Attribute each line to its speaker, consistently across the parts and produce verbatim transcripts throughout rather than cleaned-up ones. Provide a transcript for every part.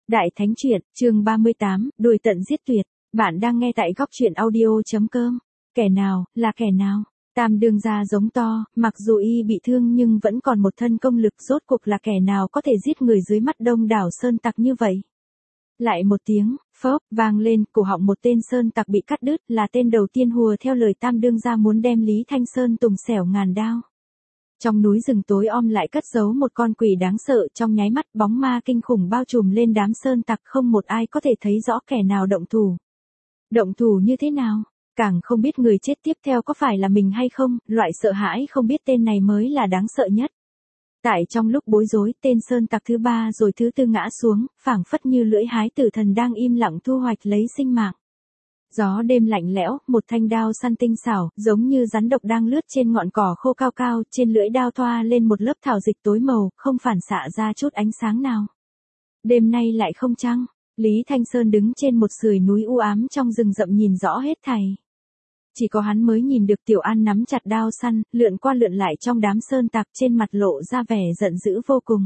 Speaker 1: Đại Thánh Truyện, chương ba mươi tám, đuổi tận giết tuyệt. Bạn đang nghe tại góc truyện audio chấm com. Kẻ nào, là kẻ nào? Tam đương gia giống to, mặc dù y bị thương nhưng vẫn còn một thân công lực, rốt cuộc là kẻ nào có thể giết người dưới mắt đông đảo sơn tặc như vậy? Lại một tiếng, phốp, vang lên, cổ họng một tên sơn tặc bị cắt đứt, là tên đầu tiên hùa theo lời tam đương gia muốn đem Lý Thanh Sơn tùng xẻo ngàn đao. Trong núi rừng tối om lại cất giấu một con quỷ đáng sợ, trong nháy mắt bóng ma kinh khủng bao trùm lên đám sơn tặc, không một ai có thể thấy rõ kẻ nào động thủ. Động thủ như thế nào? Càng không biết người chết tiếp theo có phải là mình hay không, loại sợ hãi không biết tên này mới là đáng sợ nhất. Tại trong lúc bối rối, tên sơn tặc thứ ba rồi thứ tư ngã xuống, phảng phất như lưỡi hái tử thần đang im lặng thu hoạch lấy sinh mạng. Gió đêm lạnh lẽo, một thanh đao săn tinh xảo, giống như rắn độc đang lướt trên ngọn cỏ khô cao cao, trên lưỡi đao thoa lên một lớp thảo dịch tối màu, không phản xạ ra chút ánh sáng nào. Đêm nay lại không trăng, Lý Thanh Sơn đứng trên một sườn núi u ám trong rừng rậm nhìn rõ hết thảy. Chỉ có hắn mới nhìn được Tiểu An nắm chặt đao săn, lượn qua lượn lại trong đám sơn tặc, trên mặt lộ ra vẻ giận dữ vô cùng.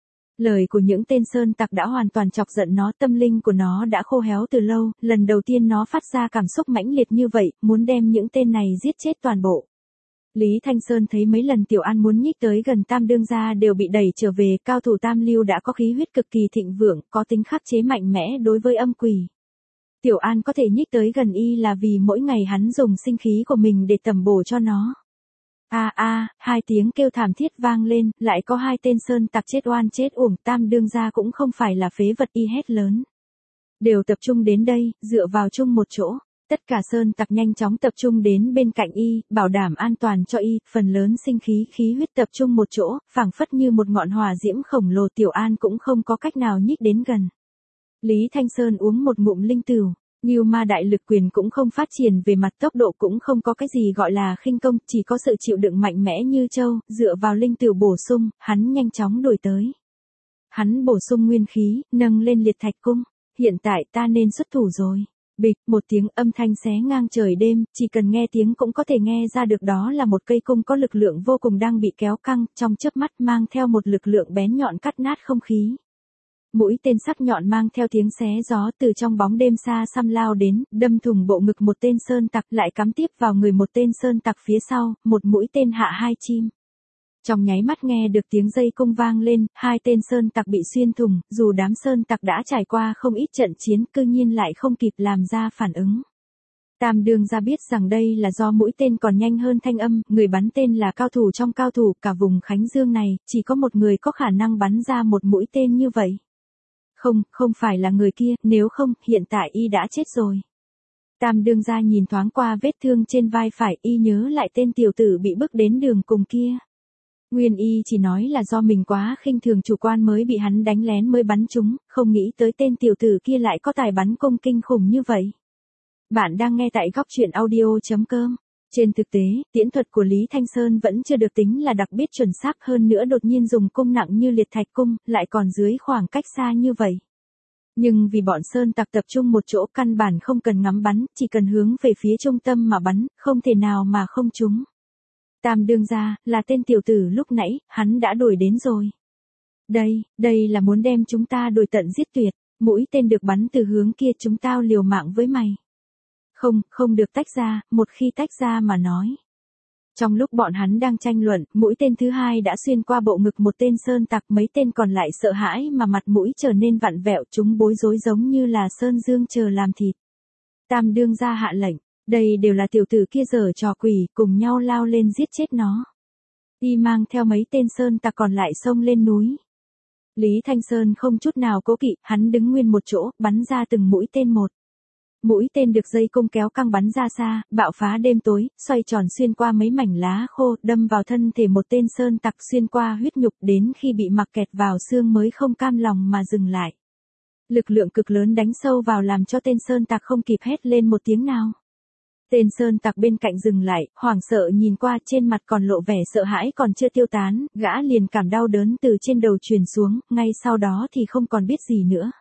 Speaker 1: Lời của những tên sơn tặc đã hoàn toàn chọc giận nó, tâm linh của nó đã khô héo từ lâu, lần đầu tiên nó phát ra cảm xúc mãnh liệt như vậy, muốn đem những tên này giết chết toàn bộ. Lý Thanh Sơn thấy mấy lần Tiểu An muốn nhích tới gần tam đương gia đều bị đẩy trở về, cao thủ tam lưu đã có khí huyết cực kỳ thịnh vượng, có tính khắc chế mạnh mẽ đối với âm quỷ. Tiểu An có thể nhích tới gần y là vì mỗi ngày hắn dùng sinh khí của mình để tẩm bổ cho nó. A a, hai tiếng kêu thảm thiết vang lên, lại có hai tên sơn tặc chết oan chết uổng, tam đương gia cũng không phải là phế vật, y hét lớn. Đều tập trung đến đây, dựa vào chung một chỗ. Tất cả sơn tặc nhanh chóng tập trung đến bên cạnh y, bảo đảm an toàn cho y, phần lớn sinh khí khí huyết tập trung một chỗ, phảng phất như một ngọn hỏa diễm khổng lồ. Tiểu An cũng không có cách nào nhích đến gần. Lý Thanh Sơn uống một ngụm linh tửu. Ngưu ma đại lực quyền cũng không phát triển về mặt tốc độ, cũng không có cái gì gọi là khinh công, chỉ có sự chịu đựng mạnh mẽ như trâu, dựa vào linh tửu bổ sung, hắn nhanh chóng đuổi tới. Hắn bổ sung nguyên khí, nâng lên liệt thạch cung, hiện tại ta nên xuất thủ rồi. Bịch, một tiếng âm thanh xé ngang trời đêm, chỉ cần nghe tiếng cũng có thể nghe ra được đó là một cây cung có lực lượng vô cùng đang bị kéo căng, trong chớp mắt mang theo một lực lượng bén nhọn cắt nát không khí. Mũi tên sắc nhọn mang theo tiếng xé gió từ trong bóng đêm xa xăm lao đến, đâm thủng bộ ngực một tên sơn tặc, lại cắm tiếp vào người một tên sơn tặc phía sau, một mũi tên hạ hai chim. Trong nháy mắt nghe được tiếng dây cung vang lên, hai tên sơn tặc bị xuyên thủng, dù đám sơn tặc đã trải qua không ít trận chiến, cư nhiên lại không kịp làm ra phản ứng. Tam đương gia biết rằng đây là do mũi tên còn nhanh hơn thanh âm, người bắn tên là cao thủ trong cao thủ, cả vùng Khánh Dương này, chỉ có một người có khả năng bắn ra một mũi tên như vậy. Không, không phải là người kia, nếu không, hiện tại y đã chết rồi. Tam đương gia nhìn thoáng qua vết thương trên vai phải, y nhớ lại tên tiểu tử bị bức đến đường cùng kia. Nguyên y chỉ nói là do mình quá khinh thường chủ quan mới bị hắn đánh lén mới bắn trúng, không nghĩ tới tên tiểu tử kia lại có tài bắn cung kinh khủng như vậy. Bạn đang nghe tại góc truyện audio chấm com. Trên thực tế, tiễn thuật của Lý Thanh Sơn vẫn chưa được tính là đặc biệt chuẩn xác, hơn nữa đột nhiên dùng cung nặng như liệt thạch cung, lại còn dưới khoảng cách xa như vậy. Nhưng vì bọn sơn tặc tập trung một chỗ, căn bản không cần ngắm bắn, chỉ cần hướng về phía trung tâm mà bắn, không thể nào mà không trúng. Tam đương gia, là tên tiểu tử lúc nãy, hắn đã đuổi đến rồi. Đây, đây là muốn đem chúng ta đuổi tận giết tuyệt, mũi tên được bắn từ hướng kia, chúng tao liều mạng với mày. Không, không được tách ra, một khi tách ra mà nói. Trong lúc bọn hắn đang tranh luận, mũi tên thứ hai đã xuyên qua bộ ngực một tên sơn tặc, mấy tên còn lại sợ hãi mà mặt mũi trở nên vặn vẹo, chúng bối rối giống như là sơn dương chờ làm thịt. Tam đương gia hạ lệnh, đây đều là tiểu tử kia giở trò quỷ, cùng nhau lao lên giết chết nó. Y mang theo mấy tên sơn tặc còn lại xông lên núi. Lý Thanh Sơn không chút nào cố kỵ, hắn đứng nguyên một chỗ, bắn ra từng mũi tên một. Mũi tên được dây cung kéo căng bắn ra xa, bạo phá đêm tối, xoay tròn xuyên qua mấy mảnh lá khô, đâm vào thân thể một tên sơn tặc, xuyên qua huyết nhục, đến khi bị mặc kẹt vào xương mới không cam lòng mà dừng lại. Lực lượng cực lớn đánh sâu vào làm cho tên sơn tặc không kịp hét lên một tiếng nào. Tên sơn tặc bên cạnh dừng lại, hoảng sợ nhìn qua, trên mặt còn lộ vẻ sợ hãi còn chưa tiêu tán, gã liền cảm đau đớn từ trên đầu truyền xuống, ngay sau đó thì không còn biết gì nữa.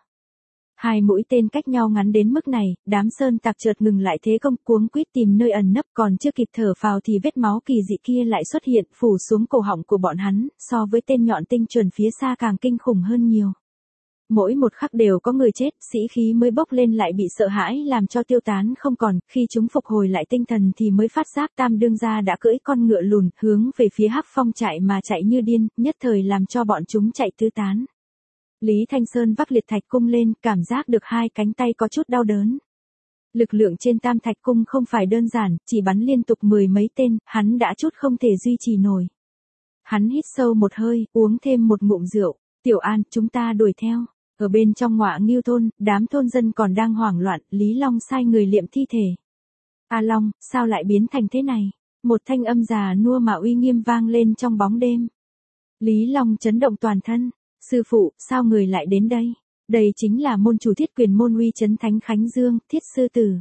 Speaker 1: Hai mũi tên cách nhau ngắn đến mức này, đám sơn tặc chợt ngừng lại thế công, cuống quýt tìm nơi ẩn nấp, còn chưa kịp thở phào thì vết máu kỳ dị kia lại xuất hiện, phủ xuống cổ họng của bọn hắn, so với tên nhọn tinh chuẩn phía xa càng kinh khủng hơn nhiều. Mỗi một khắc đều có người chết, sĩ khí mới bốc lên lại bị sợ hãi làm cho tiêu tán không còn, khi chúng phục hồi lại tinh thần thì mới phát giác Tam đương gia đã cưỡi con ngựa lùn, hướng về phía Hắc Phong chạy mà chạy như điên, nhất thời làm cho bọn chúng chạy tứ tán. Lý Thanh Sơn vác liệt thạch cung lên, cảm giác được hai cánh tay có chút đau đớn. Lực lượng trên Tam Thạch cung không phải đơn giản, chỉ bắn liên tục mười mấy tên, hắn đã chút không thể duy trì nổi. Hắn hít sâu một hơi, uống thêm một ngụm rượu. Tiểu An, chúng ta đuổi theo. Ở bên trong Ngọa Ngưu thôn, đám thôn dân còn đang hoảng loạn, Lý Long sai người liệm thi thể. A Long, sao lại biến thành thế này? Một thanh âm già nua mà uy nghiêm vang lên trong bóng đêm. Lý Long chấn động toàn thân. Sư phụ, sao người lại đến đây? Đây chính là môn chủ Thiết Quyền môn uy chấn Thánh Khánh Dương, Thiết sư tử.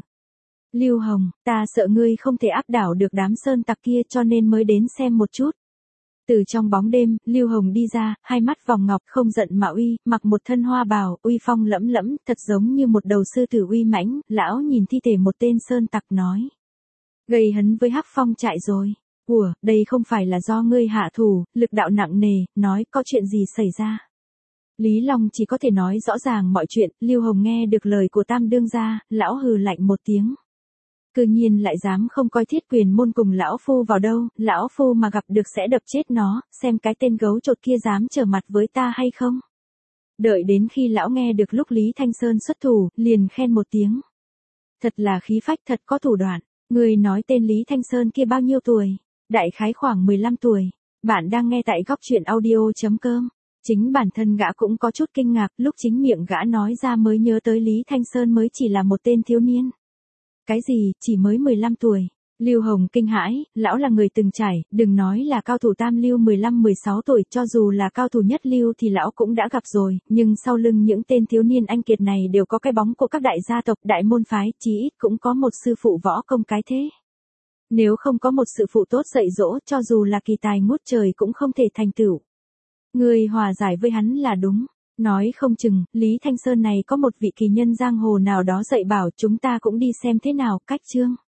Speaker 1: Lưu Hồng, ta sợ ngươi không thể áp đảo được đám sơn tặc kia cho nên mới đến xem một chút. Từ trong bóng đêm, Lưu Hồng đi ra, hai mắt vòng ngọc không giận mà uy, mặc một thân hoa bào, uy phong lẫm lẫm, thật giống như một đầu sư tử uy mãnh, lão nhìn thi thể một tên sơn tặc nói. Gây hấn với Hắc Phong trại rồi. Ủa, đây không phải là do ngươi hạ thủ, lực đạo nặng nề, nói có chuyện gì xảy ra. Lý Long chỉ có thể nói rõ ràng mọi chuyện, Lưu Hồng nghe được lời của Tam đương gia, lão hừ lạnh một tiếng. Cư nhiên lại dám không coi Thiết Quyền môn cùng lão phu vào đâu, lão phu mà gặp được sẽ đập chết nó, xem cái tên gấu chột kia dám trở mặt với ta hay không. Đợi đến khi lão nghe được lúc Lý Thanh Sơn xuất thủ, liền khen một tiếng. Thật là khí phách, thật có thủ đoạn. Người nói tên Lý Thanh Sơn kia bao nhiêu tuổi? Đại khái khoảng mười lăm tuổi. Bạn đang nghe tại góc truyện audio chấm com. Chính bản thân gã cũng có chút kinh ngạc, lúc chính miệng gã nói ra mới nhớ tới Lý Thanh Sơn mới chỉ là một tên thiếu niên. Cái gì, chỉ mới mười lăm tuổi. Lưu Hồng kinh hãi, lão là người từng trải, đừng nói là cao thủ tam lưu mười lăm mười sáu tuổi, cho dù là cao thủ nhất lưu thì lão cũng đã gặp rồi, nhưng sau lưng những tên thiếu niên anh kiệt này đều có cái bóng của các đại gia tộc, đại môn phái, chí ít cũng có một sư phụ võ công cái thế. Nếu không có một sư phụ tốt dạy dỗ, cho dù là kỳ tài ngút trời cũng không thể thành tựu. Người hòa giải với hắn là đúng. Nói không chừng, Lý Thanh Sơn này có một vị kỳ nhân giang hồ nào đó dạy bảo chúng ta cũng đi xem thế nào, cách chương.